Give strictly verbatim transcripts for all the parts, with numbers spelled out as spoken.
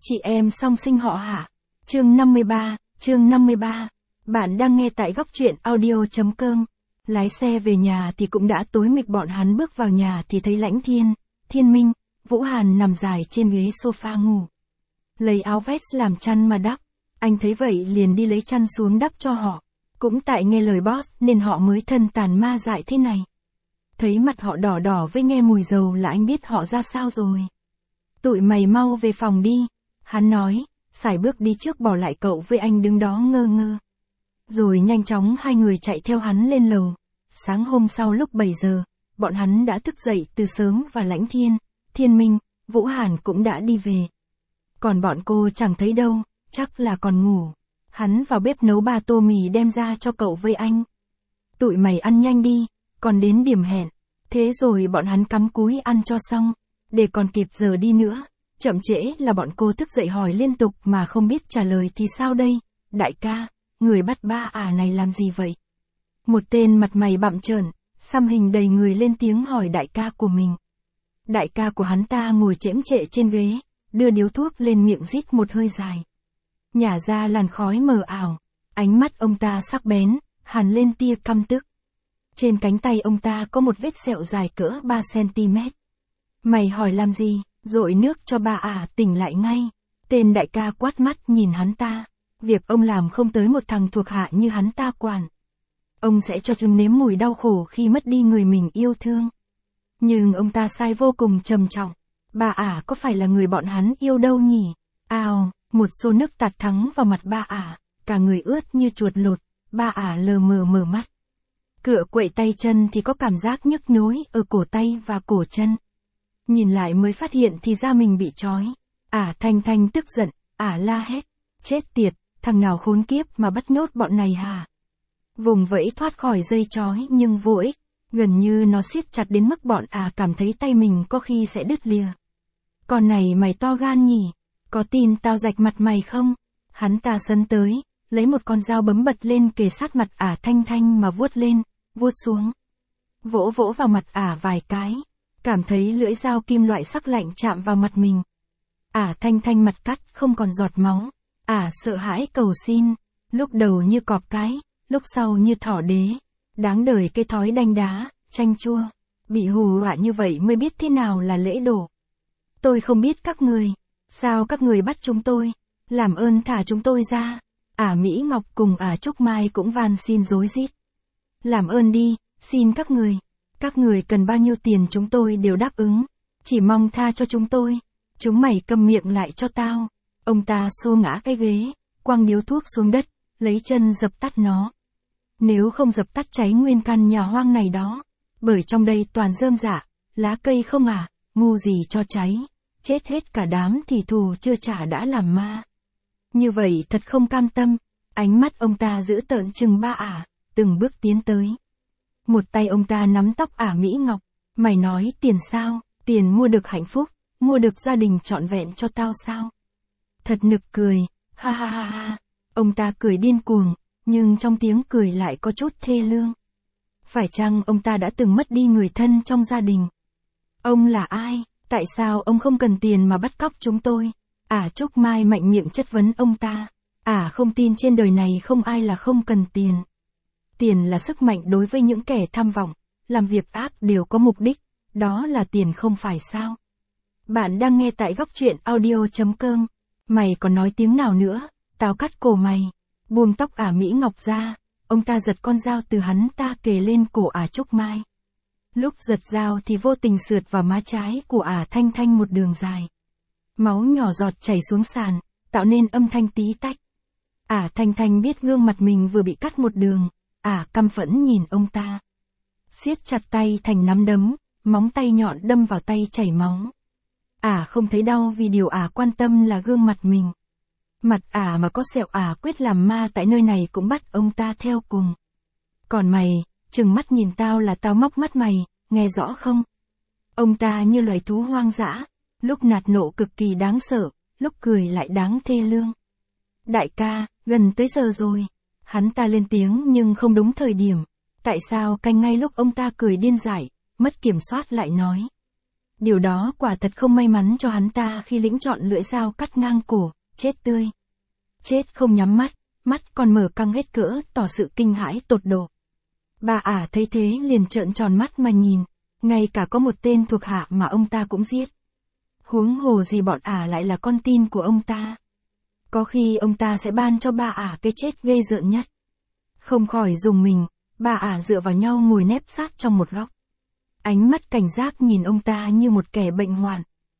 Chị em song sinh họ Hạ. Chương năm mươi ba, chương năm mươi ba. Bạn đang nghe tại góc truyện audio.com. Lái xe về nhà thì cũng đã tối mịt, bọn hắn bước vào nhà thì thấy Lãnh Thiên, Thiên Minh, Vũ Hàn nằm dài trên ghế sofa ngủ. Lấy áo vest làm chăn mà đắp. Anh thấy vậy liền đi lấy chăn xuống đắp cho họ. Cũng tại nghe lời boss nên họ mới thân tàn ma dại thế này. Thấy mặt họ đỏ đỏ với nghe mùi dầu là anh biết họ ra sao rồi. Tụi mày mau về phòng đi. Hắn nói, sải bước đi trước bỏ lại cậu với anh đứng đó ngơ ngơ. Rồi nhanh chóng hai người chạy theo hắn lên lầu. Sáng hôm sau lúc bảy giờ, bọn hắn đã thức dậy từ sớm và Lãnh Thiên, Thiên Minh, Vũ Hàn cũng đã đi về. Còn bọn cô chẳng thấy đâu, chắc là còn ngủ. Hắn vào bếp nấu ba tô mì đem ra cho cậu với anh. Tụi mày ăn nhanh đi, còn đến điểm hẹn. Thế rồi bọn hắn cắm cúi ăn cho xong, để còn kịp giờ đi nữa. Chậm trễ là bọn cô thức dậy hỏi liên tục mà không biết trả lời thì sao đây. Đại ca, người bắt ba ả này làm gì vậy? Một tên mặt mày bặm trợn, xăm hình đầy người lên tiếng hỏi đại ca của mình. Đại ca của hắn ta ngồi chễm chệ trên ghế, đưa điếu thuốc lên miệng rít một hơi dài. Nhả ra làn khói mờ ảo, ánh mắt ông ta sắc bén, hằn lên tia căm tức. Trên cánh tay ông ta có một vết sẹo dài cỡ ba xăng-ti-mét. Mày hỏi làm gì? Dội nước cho bà ả tỉnh lại ngay. Tên đại ca quát mắt nhìn hắn ta. Việc ông làm không tới một thằng thuộc hạ như hắn ta quản. Ông sẽ cho chúng nếm mùi đau khổ khi mất đi người mình yêu thương. Nhưng ông ta sai vô cùng trầm trọng. Bà ả có phải là người bọn hắn yêu đâu nhỉ? Ào, một xô nước tạt thẳng vào mặt bà ả. Cả người ướt như chuột lột. Bà ả lờ mờ mở mắt. Cựa quậy tay chân thì có cảm giác nhức nhối ở cổ tay và cổ chân. Nhìn lại mới phát hiện thì da mình bị trói. Ả Thanh Thanh tức giận, ả la hét. Chết tiệt, thằng nào khốn kiếp mà bắt nhốt bọn này hả? Vùng vẫy thoát khỏi dây trói nhưng vô ích. Gần như nó siết chặt đến mức bọn ả cảm thấy tay mình có khi sẽ đứt lìa. Con này mày to gan nhỉ? Có tin tao rạch mặt mày không? Hắn ta sấn tới, lấy một con dao bấm bật lên kề sát mặt ả Thanh Thanh mà vuốt lên, vuốt xuống. Vỗ vỗ vào mặt ả vài cái. Cảm thấy lưỡi dao kim loại sắc lạnh chạm vào mặt mình. Ả Thanh Thanh mặt cắt không còn giọt máu. Ả sợ hãi cầu xin. Lúc đầu như cọp cái, lúc sau như thỏ đế. Đáng đời cái thói đanh đá, chanh chua. Bị hù dọa như vậy mới biết thế nào là lễ đổ. Tôi không biết các người. Sao các người bắt chúng tôi? Làm ơn thả chúng tôi ra. Ả Mỹ Ngọc cùng Ả Trúc Mai cũng van xin rối rít. Làm ơn đi, xin các người. Các người cần bao nhiêu tiền chúng tôi đều đáp ứng. Chỉ mong tha cho chúng tôi. Chúng mày câm miệng lại cho tao. Ông ta xô ngã cái ghế, quăng điếu thuốc xuống đất, lấy chân dập tắt nó. Nếu không dập tắt cháy nguyên căn nhà hoang này đó. Bởi trong đây toàn rơm rạ, lá cây không à, ngu gì cho cháy. Chết hết cả đám thì thù chưa trả đã làm ma. Như vậy thật không cam tâm. Ánh mắt ông ta giữ tợn chừng ba ả, từng bước tiến tới. Một tay ông ta nắm tóc ả Mỹ Ngọc. Mày nói tiền sao? Tiền mua được hạnh phúc, mua được gia đình trọn vẹn cho tao sao? Thật nực cười, ha ha ha ha. Ông ta cười điên cuồng, nhưng trong tiếng cười lại có chút thê lương. Phải chăng ông ta đã từng mất đi người thân trong gia đình? Ông là ai? Tại sao ông không cần tiền mà bắt cóc chúng tôi? Ả Trúc Mai mạnh miệng chất vấn ông ta. Ả không tin trên đời này không ai là không cần tiền. Tiền là sức mạnh đối với những kẻ tham vọng, làm việc ác đều có mục đích, đó là tiền không phải sao? Bạn đang nghe tại góc truyện audio.com. Mày còn nói tiếng nào nữa, tao cắt cổ mày. Buông tóc ả Mỹ Ngọc ra, ông ta giật con dao từ hắn ta kề lên cổ ả Trúc Mai. Lúc giật dao thì vô tình sượt vào má trái của ả Thanh Thanh một đường dài. Máu nhỏ giọt chảy xuống sàn, tạo nên âm thanh tí tách. Ả Thanh Thanh biết gương mặt mình vừa bị cắt một đường. Ả căm phẫn nhìn ông ta. Siết chặt tay thành nắm đấm, móng tay nhọn đâm vào tay chảy máu. Ả không thấy đau vì điều Ả quan tâm là gương mặt mình. Mặt Ả mà có sẹo Ả quyết làm ma tại nơi này cũng bắt ông ta theo cùng. Còn mày, chừng mắt nhìn tao là tao móc mắt mày, nghe rõ không? Ông ta như loài thú hoang dã, lúc nạt nộ cực kỳ đáng sợ, lúc cười lại đáng thê lương. Đại ca, gần tới giờ rồi. Hắn ta lên tiếng nhưng không đúng thời điểm. Tại sao canh ngay lúc ông ta cười điên dại, mất kiểm soát lại nói. Điều đó quả thật không may mắn cho hắn ta khi lĩnh chọn lưỡi dao cắt ngang cổ, chết tươi. Chết không nhắm mắt, mắt còn mở căng hết cỡ, tỏ sự kinh hãi tột độ. Bà ả thấy thế liền trợn tròn mắt mà nhìn, ngay cả có một tên thuộc hạ mà ông ta cũng giết. Huống hồ gì bọn ả lại là con tin của ông ta. Có khi ông ta sẽ ban cho bà ả cái chết gây rợn nhất. Không khỏi rùng mình, bà ả dựa vào nhau ngồi nép sát trong một góc. Ánh mắt cảnh giác nhìn ông ta như một kẻ bệnh hoạn.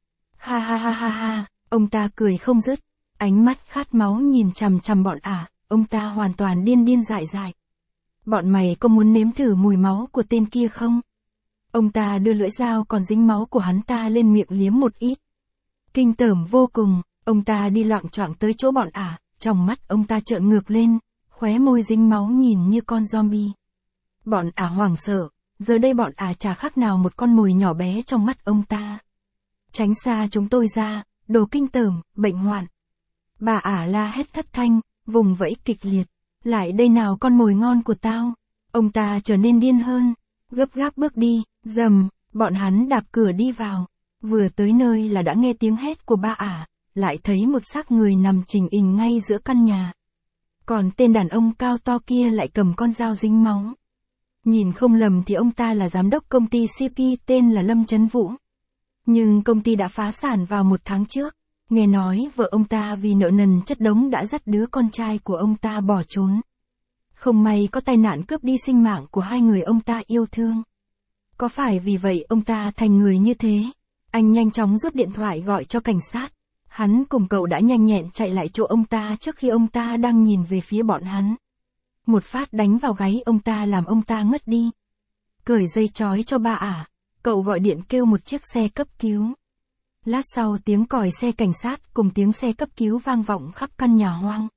Ha ha ha ha ha, ông ta cười không dứt, ánh mắt khát máu nhìn chằm chằm bọn ả, ông ta hoàn toàn điên điên dại dại. Bọn mày có muốn nếm thử mùi máu của tên kia không? Ông ta đưa lưỡi dao còn dính máu của hắn ta lên miệng liếm một ít. Kinh tởm vô cùng, ông ta đi loạng choạng tới chỗ bọn ả, trong mắt ông ta trợn ngược lên, khóe môi dính máu nhìn như con zombie. Bọn ả hoảng sợ, giờ đây bọn ả chả khác nào một con mồi nhỏ bé trong mắt ông ta. Tránh xa chúng tôi ra, đồ kinh tởm, bệnh hoạn. Bà ả la hét thất thanh, vùng vẫy kịch liệt. Lại đây nào con mồi ngon của tao. Ông ta trở nên điên hơn, gấp gáp bước đi, dầm, bọn hắn đạp cửa đi vào. Vừa tới nơi là đã nghe tiếng hét của bà ả, lại thấy một xác người nằm chình ình ngay giữa căn nhà. Còn tên đàn ông cao to kia lại cầm con dao dính máu. Nhìn không lầm thì ông ta là giám đốc công ty xê pê tên là Lâm Chấn Vũ. Nhưng công ty đã phá sản vào một tháng trước. Nghe nói vợ ông ta vì nợ nần chất đống đã dắt đứa con trai của ông ta bỏ trốn. Không may có tai nạn cướp đi sinh mạng của hai người ông ta yêu thương. Có phải vì vậy ông ta thành người như thế? Anh nhanh chóng rút điện thoại gọi cho cảnh sát. Hắn cùng cậu đã nhanh nhẹn chạy lại chỗ ông ta trước khi ông ta đang nhìn về phía bọn hắn. Một phát đánh vào gáy ông ta làm ông ta ngất đi. Cởi dây trói cho bà ả, cậu gọi điện kêu một chiếc xe cấp cứu. Lát sau tiếng còi xe cảnh sát cùng tiếng xe cấp cứu vang vọng khắp căn nhà hoang.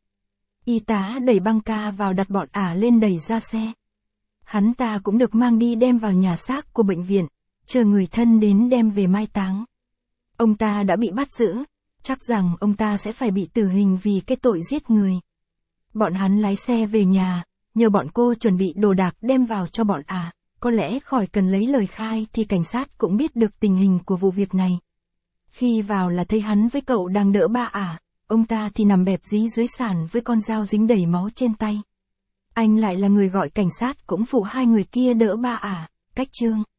Y tá đẩy băng ca vào đặt bọn ả lên đẩy ra xe. Hắn ta cũng được mang đi đem vào nhà xác của bệnh viện, chờ người thân đến đem về mai táng. Ông ta đã bị bắt giữ, chắc rằng ông ta sẽ phải bị tử hình vì cái tội giết người. Bọn hắn lái xe về nhà, nhờ bọn cô chuẩn bị đồ đạc đem vào cho bọn ả, có lẽ khỏi cần lấy lời khai thì cảnh sát cũng biết được tình hình của vụ việc này. Khi vào là thấy hắn với cậu đang đỡ ba ả, ông ta thì nằm bẹp dí dưới sàn với con dao dính đầy máu trên tay. Anh lại là người gọi cảnh sát cũng phụ hai người kia đỡ ba ả, cách chương.